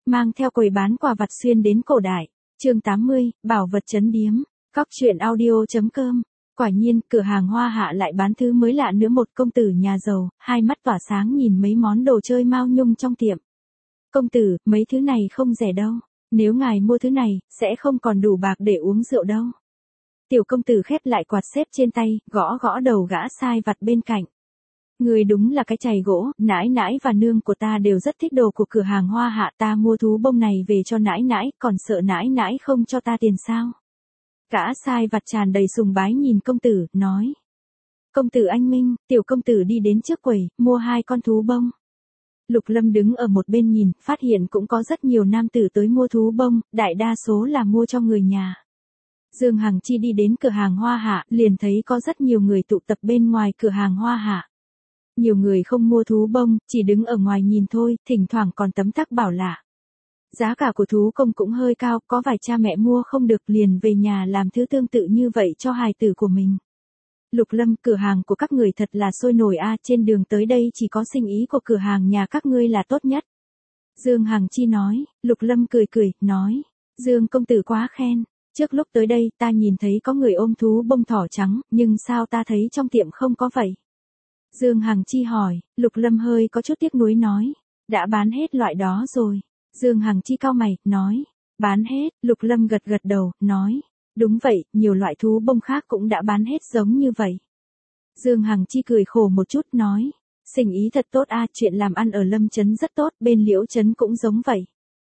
mang theo quầy bán quà vặt xuyên đến cổ đại. Chương 80, bảo vật trấn điếm. Cóc truyện audio.com. Quả nhiên, cửa hàng Hoa Hạ lại bán thứ mới lạ nữa. Một công tử nhà giàu, hai mắt tỏa sáng nhìn mấy món đồ chơi Mao Nhung trong tiệm. Công tử, mấy thứ này không rẻ đâu. Nếu ngài mua thứ này, sẽ không còn đủ bạc để uống rượu đâu. Tiểu công tử khép lại quạt xếp trên tay, gõ gõ đầu gã sai vặt bên cạnh. Người đúng là cái chày gỗ, nãi nãi và nương của ta đều rất thích đồ của cửa hàng Hoa Hạ. Ta mua thú bông này về cho nãi nãi, còn sợ nãi nãi không cho ta tiền sao? Gã sai vặt tràn đầy sùng bái nhìn công tử, nói. Công tử anh minh. Tiểu công tử đi đến trước quầy, mua 2 con thú bông. Lục Lâm đứng ở một bên nhìn, phát hiện cũng có rất nhiều nam tử tới mua thú bông, đại đa số là mua cho người nhà. Dương Hằng Chi đi đến cửa hàng Hoa Hạ, liền thấy có rất nhiều người tụ tập bên ngoài cửa hàng Hoa Hạ. Nhiều người không mua thú bông, chỉ đứng ở ngoài nhìn thôi, thỉnh thoảng còn tấm tắc bảo lạ. Giá cả của thú công cũng hơi cao, có vài cha mẹ mua không được liền về nhà làm thứ tương tự như vậy cho hài tử của mình. Lục Lâm, cửa hàng của các người thật là sôi nổi a, trên đường tới đây chỉ có sinh ý của cửa hàng nhà các ngươi là tốt nhất. Dương Hằng Chi nói. Lục Lâm cười cười, nói. Dương công tử quá khen. Trước lúc tới đây ta nhìn thấy có người ôm thú bông thỏ trắng, nhưng sao ta thấy trong tiệm không có vậy? Dương Hằng Chi hỏi. Lục Lâm hơi có chút tiếc nuối nói. Đã bán hết loại đó rồi. Dương Hằng Chi cau mày, nói. Bán hết. Lục Lâm gật gật đầu, nói. Đúng vậy, nhiều loại thú bông khác cũng đã bán hết giống như vậy. Dương Hằng Chi cười khổ một chút, nói. Sinh ý thật tốt a, chuyện làm ăn ở Lâm Trấn rất tốt, bên Liễu Trấn cũng giống vậy.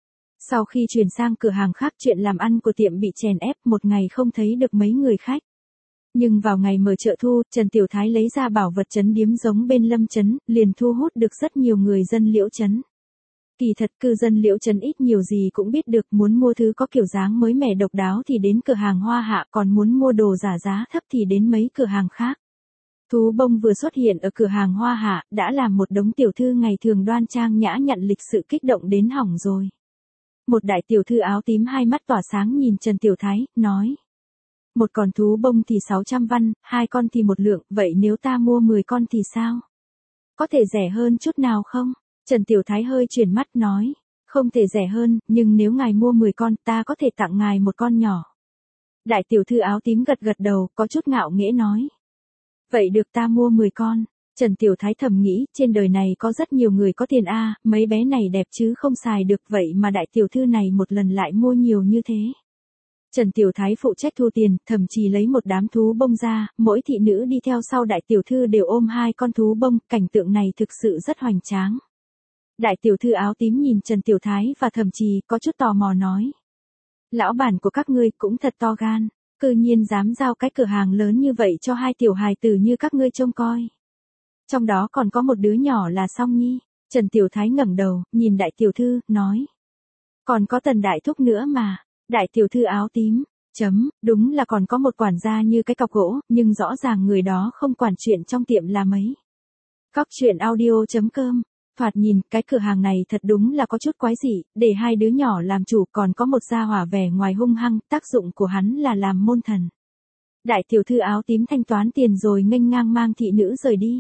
Sau khi chuyển sang cửa hàng khác, chuyện làm ăn của tiệm bị chèn ép, một ngày không thấy được mấy người khách. Nhưng vào ngày mở chợ thu, Trần Tiểu Thái lấy ra bảo vật trấn điếm giống bên Lâm Trấn, liền thu hút được rất nhiều người dân Liễu Trấn. Kỳ thật cư dân Liễu Trấn ít nhiều gì cũng biết được, muốn mua thứ có kiểu dáng mới mẻ độc đáo thì đến cửa hàng Hoa Hạ, còn muốn mua đồ giả giá thấp thì đến mấy cửa hàng khác. Thú bông vừa xuất hiện ở cửa hàng Hoa Hạ, đã làm một đống tiểu thư ngày thường đoan trang nhã nhặn lịch sự kích động đến hỏng rồi. Một đại tiểu thư áo tím hai mắt tỏa sáng nhìn Trần Tiểu Thái, nói. Một con thú bông thì 600 văn, 2 con thì 1 lượng, vậy nếu ta mua 10 con thì sao? Có thể rẻ hơn chút nào không? Trần Tiểu Thái hơi chuyển mắt nói. Không thể rẻ hơn, nhưng nếu ngài mua 10 con, ta có thể tặng ngài 1 con nhỏ. Đại tiểu thư áo tím gật gật đầu, có chút ngạo nghễ nói. Vậy được, ta mua 10 con. Trần Tiểu Thái thầm nghĩ, trên đời này có rất nhiều người có tiền a, mấy bé này đẹp chứ không xài được, vậy mà đại tiểu thư này một lần lại mua nhiều như thế. Trần Tiểu Thái phụ trách thu tiền, thậm chí lấy một đám thú bông ra, mỗi thị nữ đi theo sau đại tiểu thư đều ôm 2 con thú bông, cảnh tượng này thực sự rất hoành tráng. Đại tiểu thư áo tím nhìn Trần Tiểu Thái và thậm chí có chút tò mò nói. Lão bản của các ngươi cũng thật to gan, cư nhiên dám giao cái cửa hàng lớn như vậy cho 2 tiểu hài tử như các ngươi trông coi. Trong đó còn có một đứa nhỏ là Song Nhi. Trần Tiểu Thái ngẩng đầu, nhìn đại tiểu thư, nói. Còn có Tần đại thúc nữa mà. Đại tiểu thư áo tím, đúng là còn có một quản gia như cái cọc gỗ, nhưng rõ ràng người đó không quản chuyện trong tiệm là mấy. Cóc truyện audio.com. Thoạt nhìn, cái cửa hàng này thật đúng là có chút quái dị, để 2 đứa nhỏ làm chủ, còn có một gia hỏa vẻ ngoài hung hăng, tác dụng của hắn là làm môn thần. Đại tiểu thư áo tím thanh toán tiền rồi nghênh ngang mang thị nữ rời đi.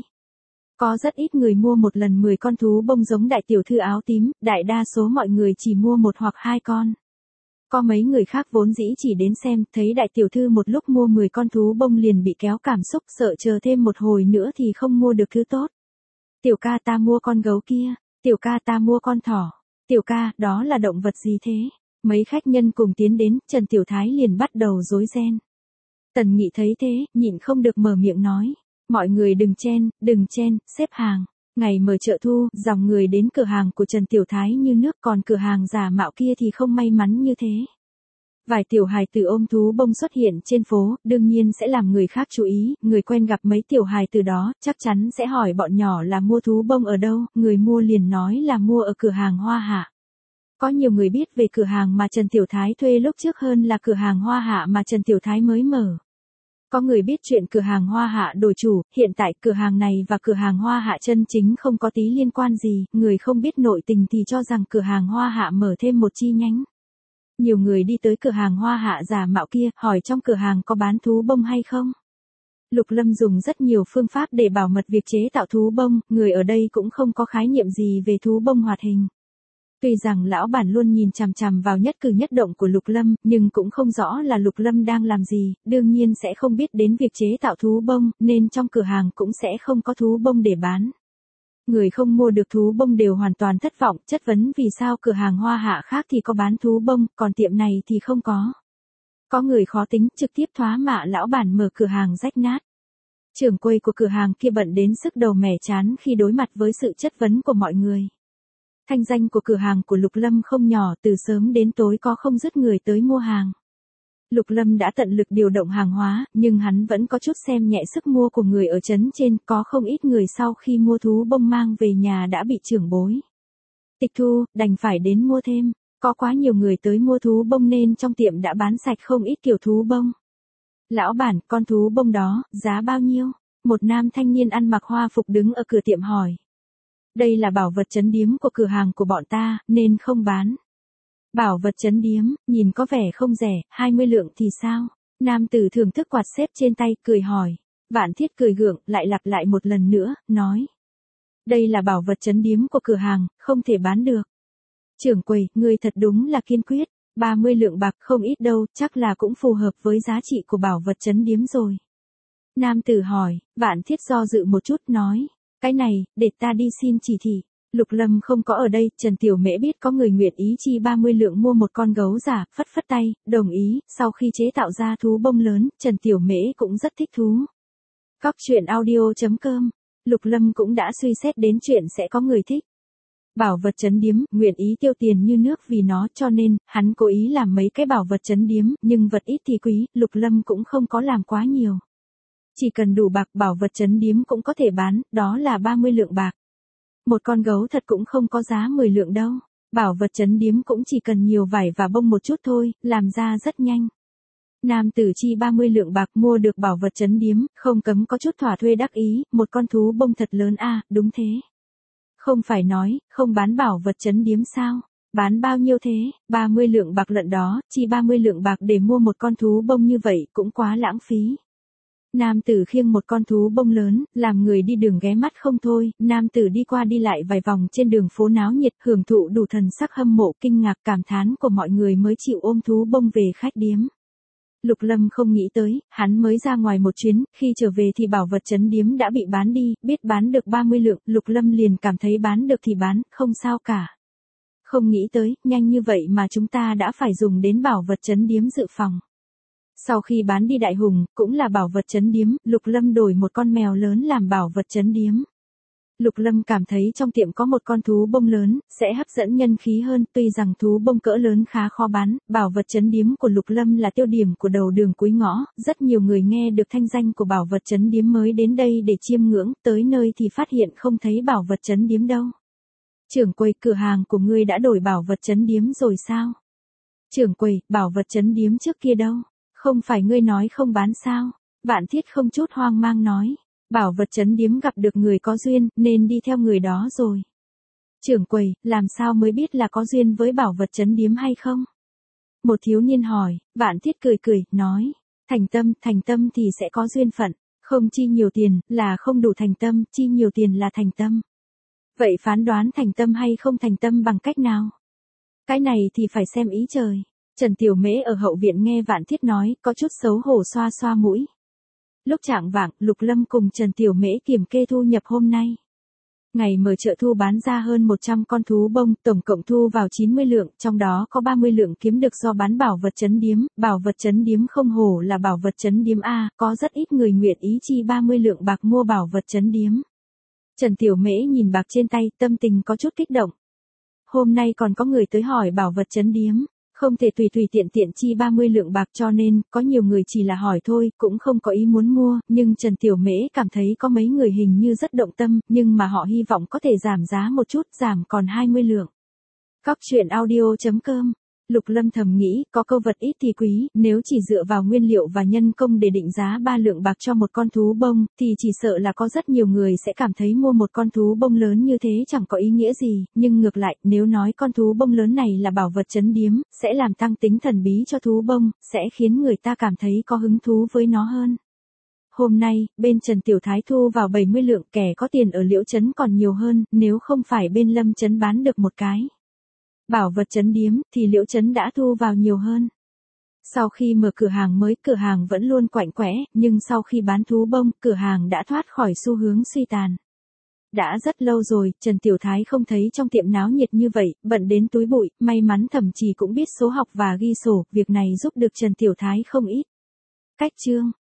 Có rất ít người mua một lần 10 con thú bông giống đại tiểu thư áo tím, đại đa số mọi người chỉ mua 1 hoặc 2 con. Có mấy người khác vốn dĩ chỉ đến xem, thấy đại tiểu thư một lúc mua 10 con thú bông liền bị kéo cảm xúc, sợ chờ thêm một hồi nữa thì không mua được thứ tốt. Tiểu ca ta mua con gấu kia, tiểu ca ta mua con thỏ, tiểu ca, đó là động vật gì thế? Mấy khách nhân cùng tiến đến, Trần Tiểu Thái liền bắt đầu rối ren. Tần Nghị thấy thế, nhịn không được mở miệng nói. Mọi người đừng chen, xếp hàng. Ngày mở chợ thu, dòng người đến cửa hàng của Trần Tiểu Thái như nước, còn cửa hàng giả mạo kia thì không may mắn như thế. Vài tiểu hài tử ôm thú bông xuất hiện trên phố, đương nhiên sẽ làm người khác chú ý, người quen gặp mấy tiểu hài tử đó, chắc chắn sẽ hỏi bọn nhỏ là mua thú bông ở đâu, người mua liền nói là mua ở cửa hàng Hoa Hạ. Có nhiều người biết về cửa hàng mà Trần Tiểu Thái thuê lúc trước hơn là cửa hàng Hoa Hạ mà Trần Tiểu Thái mới mở. Có người biết chuyện cửa hàng Hoa Hạ đổi chủ, hiện tại cửa hàng này và cửa hàng Hoa Hạ chân chính không có tí liên quan gì, người không biết nội tình thì cho rằng cửa hàng Hoa Hạ mở thêm một chi nhánh. Nhiều người đi tới cửa hàng Hoa Hạ giả mạo kia, hỏi trong cửa hàng có bán thú bông hay không. Lục Lâm dùng rất nhiều phương pháp để bảo mật việc chế tạo thú bông, người ở đây cũng không có khái niệm gì về thú bông hoạt hình. Tuy rằng lão bản luôn nhìn chằm chằm vào nhất cử nhất động của Lục Lâm, nhưng cũng không rõ là Lục Lâm đang làm gì, đương nhiên sẽ không biết đến việc chế tạo thú bông, nên trong cửa hàng cũng sẽ không có thú bông để bán. Người không mua được thú bông đều hoàn toàn thất vọng, chất vấn vì sao cửa hàng Hoa Hạ khác thì có bán thú bông, còn tiệm này thì không có. Có người khó tính, trực tiếp thoá mạ lão bản mở cửa hàng rách nát. Trưởng quầy của cửa hàng kia bận đến sức đầu mẻ chán khi đối mặt với sự chất vấn của mọi người. Thanh danh của cửa hàng của Lục Lâm không nhỏ, từ sớm đến tối có không dứt người tới mua hàng. Lục Lâm đã tận lực điều động hàng hóa, nhưng hắn vẫn có chút xem nhẹ sức mua của người ở trấn trên, có không ít người sau khi mua thú bông mang về nhà đã bị trưởng bối tịch thu, đành phải đến mua thêm. Có quá nhiều người tới mua thú bông nên trong tiệm đã bán sạch không ít kiểu thú bông. Lão bản, con thú bông đó, giá bao nhiêu? Một nam thanh niên ăn mặc hoa phục đứng ở cửa tiệm hỏi. Đây là bảo vật trấn điếm của cửa hàng của bọn ta, nên không bán. Bảo vật trấn điếm, nhìn có vẻ không rẻ, 20 lượng thì sao? Nam tử thưởng thức quạt xếp trên tay, cười hỏi. Vạn Thiết cười gượng, lại lặp lại một lần nữa, nói. Đây là bảo vật trấn điếm của cửa hàng, không thể bán được. Trưởng quầy, ngươi thật đúng là kiên quyết. 30 lượng bạc không ít đâu, chắc là cũng phù hợp với giá trị của bảo vật trấn điếm rồi. Nam tử hỏi, Vạn Thiết do dự một chút, nói. Cái này, để ta đi xin chỉ thị. Lục Lâm không có ở đây, Trần Tiểu Mễ biết có người nguyện ý chi 30 lượng mua một con gấu giả, phất phất tay, đồng ý, sau khi chế tạo ra thú bông lớn, Trần Tiểu Mễ cũng rất thích thú. Cóc truyện audio.com, Lục Lâm cũng đã suy xét đến chuyện sẽ có người thích. Bảo vật trấn điếm, nguyện ý tiêu tiền như nước vì nó, cho nên, hắn cố ý làm mấy cái bảo vật trấn điếm, nhưng vật ít thì quý, Lục Lâm cũng không có làm quá nhiều. Chỉ cần đủ bạc bảo vật trấn điếm cũng có thể bán, đó là 30 lượng bạc. Một con gấu thật cũng không có giá 10 lượng đâu. Bảo vật trấn điếm cũng chỉ cần nhiều vải và bông một chút thôi, làm ra rất nhanh. Nam tử chi 30 lượng bạc mua được bảo vật trấn điếm, không cấm có chút thỏa thuê đắc ý, một con thú bông thật lớn à, đúng thế. Không phải nói, không bán bảo vật trấn điếm sao? Bán bao nhiêu thế? 30 lượng bạc lận đó, chi 30 lượng bạc để mua một con thú bông như vậy cũng quá lãng phí. Nam tử khiêng một con thú bông lớn, làm người đi đường ghé mắt không thôi, nam tử đi qua đi lại vài vòng trên đường phố náo nhiệt, hưởng thụ đủ thần sắc hâm mộ, kinh ngạc, cảm thán của mọi người mới chịu ôm thú bông về khách điếm. Lục Lâm không nghĩ tới, hắn mới ra ngoài một chuyến, khi trở về thì bảo vật trấn điếm đã bị bán đi, biết bán được 30 lượng, Lục Lâm liền cảm thấy bán được thì bán, không sao cả. Không nghĩ tới, nhanh như vậy mà chúng ta đã phải dùng đến bảo vật trấn điếm dự phòng. Sau khi bán đi Đại Hùng, cũng là bảo vật trấn điếm, Lục Lâm đổi một con mèo lớn làm bảo vật trấn điếm. Lục Lâm cảm thấy trong tiệm có một con thú bông lớn, sẽ hấp dẫn nhân khí hơn, tuy rằng thú bông cỡ lớn khá khó bán, bảo vật trấn điếm của Lục Lâm là tiêu điểm của đầu đường cuối ngõ, rất nhiều người nghe được thanh danh của bảo vật trấn điếm mới đến đây để chiêm ngưỡng, tới nơi thì phát hiện không thấy bảo vật trấn điếm đâu. Trưởng quầy, cửa hàng của ngươi đã đổi bảo vật trấn điếm rồi sao? Trưởng quầy, bảo vật trấn điếm trước kia đâu? Không phải ngươi nói không bán sao? Vạn Thiết không chút hoang mang nói. Bảo vật trấn điếm gặp được người có duyên, nên đi theo người đó rồi. Trưởng quầy, làm sao mới biết là có duyên với bảo vật trấn điếm hay không? Một thiếu niên hỏi, Vạn Thiết cười cười, nói. Thành tâm thì sẽ có duyên phận. Không chi nhiều tiền, là không đủ thành tâm, chi nhiều tiền là thành tâm. Vậy phán đoán thành tâm hay không thành tâm bằng cách nào? Cái này thì phải xem ý trời. Trần Tiểu Mễ ở hậu viện nghe Vạn Thiết nói, có chút xấu hổ xoa xoa mũi. Lúc chạng vạng, Lục Lâm cùng Trần Tiểu Mễ kiểm kê thu nhập hôm nay. Ngày mở chợ thu bán ra hơn 100 con thú bông, tổng cộng thu vào 90 lượng, trong đó có 30 lượng kiếm được do bán bảo vật trấn điếm. Bảo vật trấn điếm không hổ là bảo vật trấn điếm A, có rất ít người nguyện ý chi 30 lượng bạc mua bảo vật trấn điếm. Trần Tiểu Mễ nhìn bạc trên tay, tâm tình có chút kích động. Hôm nay còn có người tới hỏi bảo vật trấn điếm. Không thể tùy tiện chi 30 lượng bạc, cho nên, có nhiều người chỉ là hỏi thôi, cũng không có ý muốn mua, nhưng Trần Tiểu Mễ cảm thấy có mấy người hình như rất động tâm, nhưng mà họ hy vọng có thể giảm giá một chút, giảm còn 20 lượng. Cóc truyện audio.com, Lục Lâm thầm nghĩ, có câu vật ít thì quý, nếu chỉ dựa vào nguyên liệu và nhân công để định giá 3 lượng bạc cho một con thú bông, thì chỉ sợ là có rất nhiều người sẽ cảm thấy mua một con thú bông lớn như thế chẳng có ý nghĩa gì, nhưng ngược lại, nếu nói con thú bông lớn này là bảo vật trấn điếm, sẽ làm tăng tính thần bí cho thú bông, sẽ khiến người ta cảm thấy có hứng thú với nó hơn. Hôm nay, bên Trần Tiểu Thái thu vào 70 lượng, kẻ có tiền ở Liễu Trấn còn nhiều hơn, nếu không phải bên Lâm Trấn bán được một cái. Bảo vật trấn điếm thì Liễu Trấn đã thu vào nhiều hơn. Sau khi mở cửa hàng mới, cửa hàng vẫn luôn quạnh quẽ, nhưng sau khi bán thú bông, cửa hàng đã thoát khỏi xu hướng suy tàn. Đã rất lâu rồi, Trần Tiểu Thái không thấy trong tiệm náo nhiệt như vậy, bận đến túi bụi, may mắn Thẩm Trì cũng biết số học và ghi sổ, việc này giúp được Trần Tiểu Thái không ít. Cách chương